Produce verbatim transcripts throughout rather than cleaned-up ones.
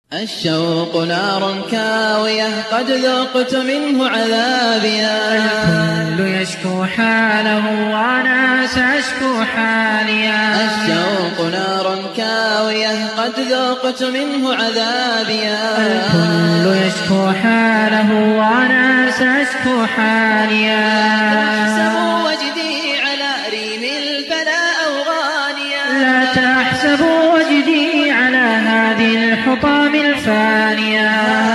الشوق نار كاوية قد ذقت منه عذابيا. الكل يشكو حاله وأنا سأشكو حاليا. الشوق نار كاوية قد ذقت منه عذابيا. الكل يشكو حاله وأنا سأشكو حاليا. تحسبوا وجدي على ريم الفناء أو غانيا. لا تحسبوا وجدي على هذه الحطام الفانية.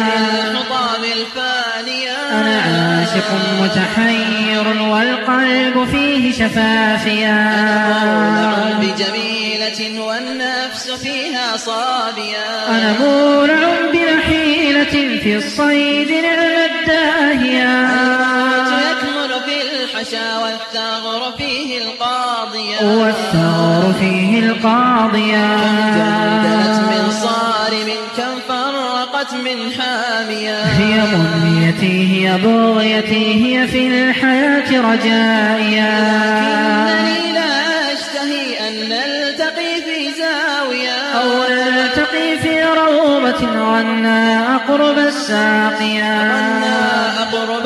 الحطام الفانية. أنا عاشق متحير والقلب فيه شفافيا. أنا مولع بجميلة والنفس فيها صابيا. أنا مولع بنحيلة في الصيد نعم الداهية. يكمل في الحشا والثغر فيه القاضية. والثغر فيه القاضية. كم جندلت من صارم كم فرقت من حامية. هي منيتي هي بغيتي هي في الحياة رجائيا. لكنني لا أشتهي أن نلتقي في زاوية أو نلتقي في روضة غنى أقرب الساقيا. غنى أقرب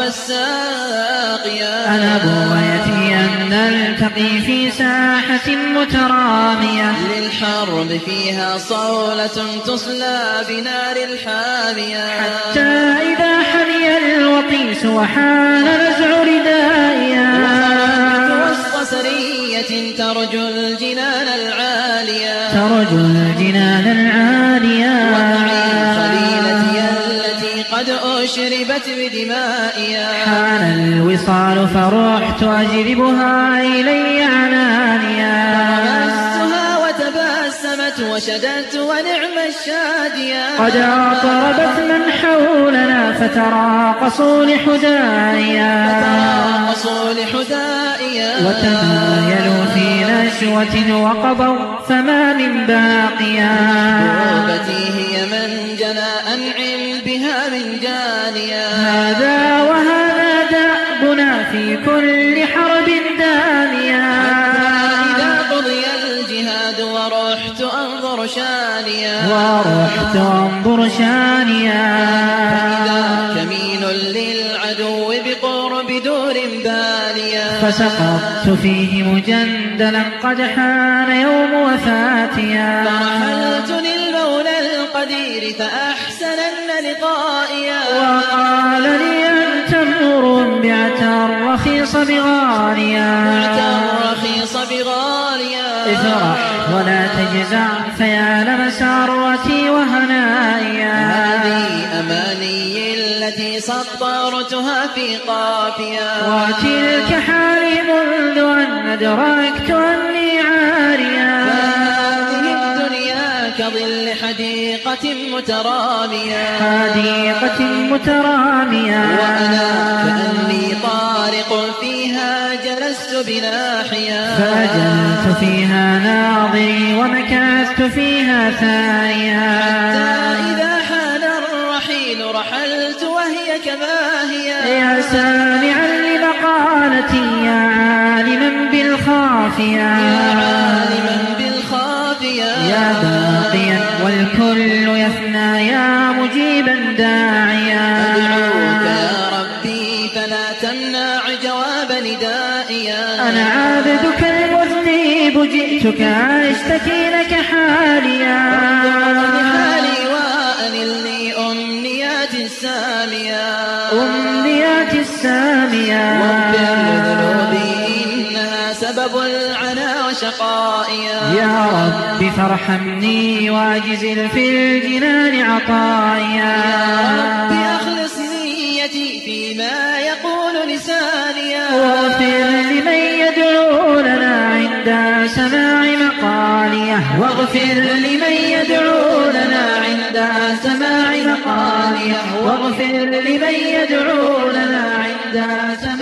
الساقيا. أنا بغيتي أن نلتقي في ساحة مترامية. للحرب فيها صولة تصلى بنار الحامية. حتى إذا حمي الوطيس وحان نزع ردائيا. وسط سرية ترجو الجنان العالية. ترجو الجنان العالية. ومعي خليلتي التي قد أشربت بدمائها. حان الوصال فرحت أجذبها إلي عنانيا. فمستها وتبسمت وشدت ونعم الشادية. قد اعتربت من حولنا فتراقصوا لحدائيا. فتراقصوا لحدائيا. وتمايلوا في نشوة وقضوا فما من باقيا. قربتي هي من جنى أنعم بها من جانيا. هذا وهذا دأبنا في كل حرب دانيا. إذا قضي الجهاد ورحت أنظر شانيا. ورحت أنظر شانيا. فإذا كمين للعدو بقرب دور باليا. فسقطت فيه مجندلا قد حان يوم وفاتيا. فرحلت للمولى القدير فأحسنن لقائيا. وقال لي أنت امر بعت الرخيص بغاليا. بعت الرخيص بغاليا. افرح ولا تجزع فيا لمسارتي وهنائيا. هذه أماني التي سطرتها في قافيا. وتلك حالي منذ أن أدركت أني عاريا. هذه الدنيا كظل حديقة مترامية. حديقة مترامية. وأنا كأني طارق فيها جلست بناحيا. فأجلت فيها ناظري ومكثت فيها ثانيا. حتى إذا حان الرحيل رحلت وهي كما هي. يا سامعا لمقالتي يا عالما بالخافية. يا عالما بالخافية. يا باقيا والكل يفنى يا مجيبا داعيا. أدعوك يا ربي فلا تمنع جواب ندائيا. أنا عابدك المذنب جئتك أشتكي لك حاليا. حالي وأنلني أمنيات السامية. أمنيات السامية. واغفر ذنوبي إنها سبب العنا وشقائيا. يا رب فارحمني واجزل في الجنان عطايا. يا رب أخلص نيتي فيما يقول لسانيا. واغفر لمن يدعو لنا عند سماع مقاليه. واغفر لمن يدعو لنا عند سماع مقاليه. واغفر لمن يدعو لنا عند سماع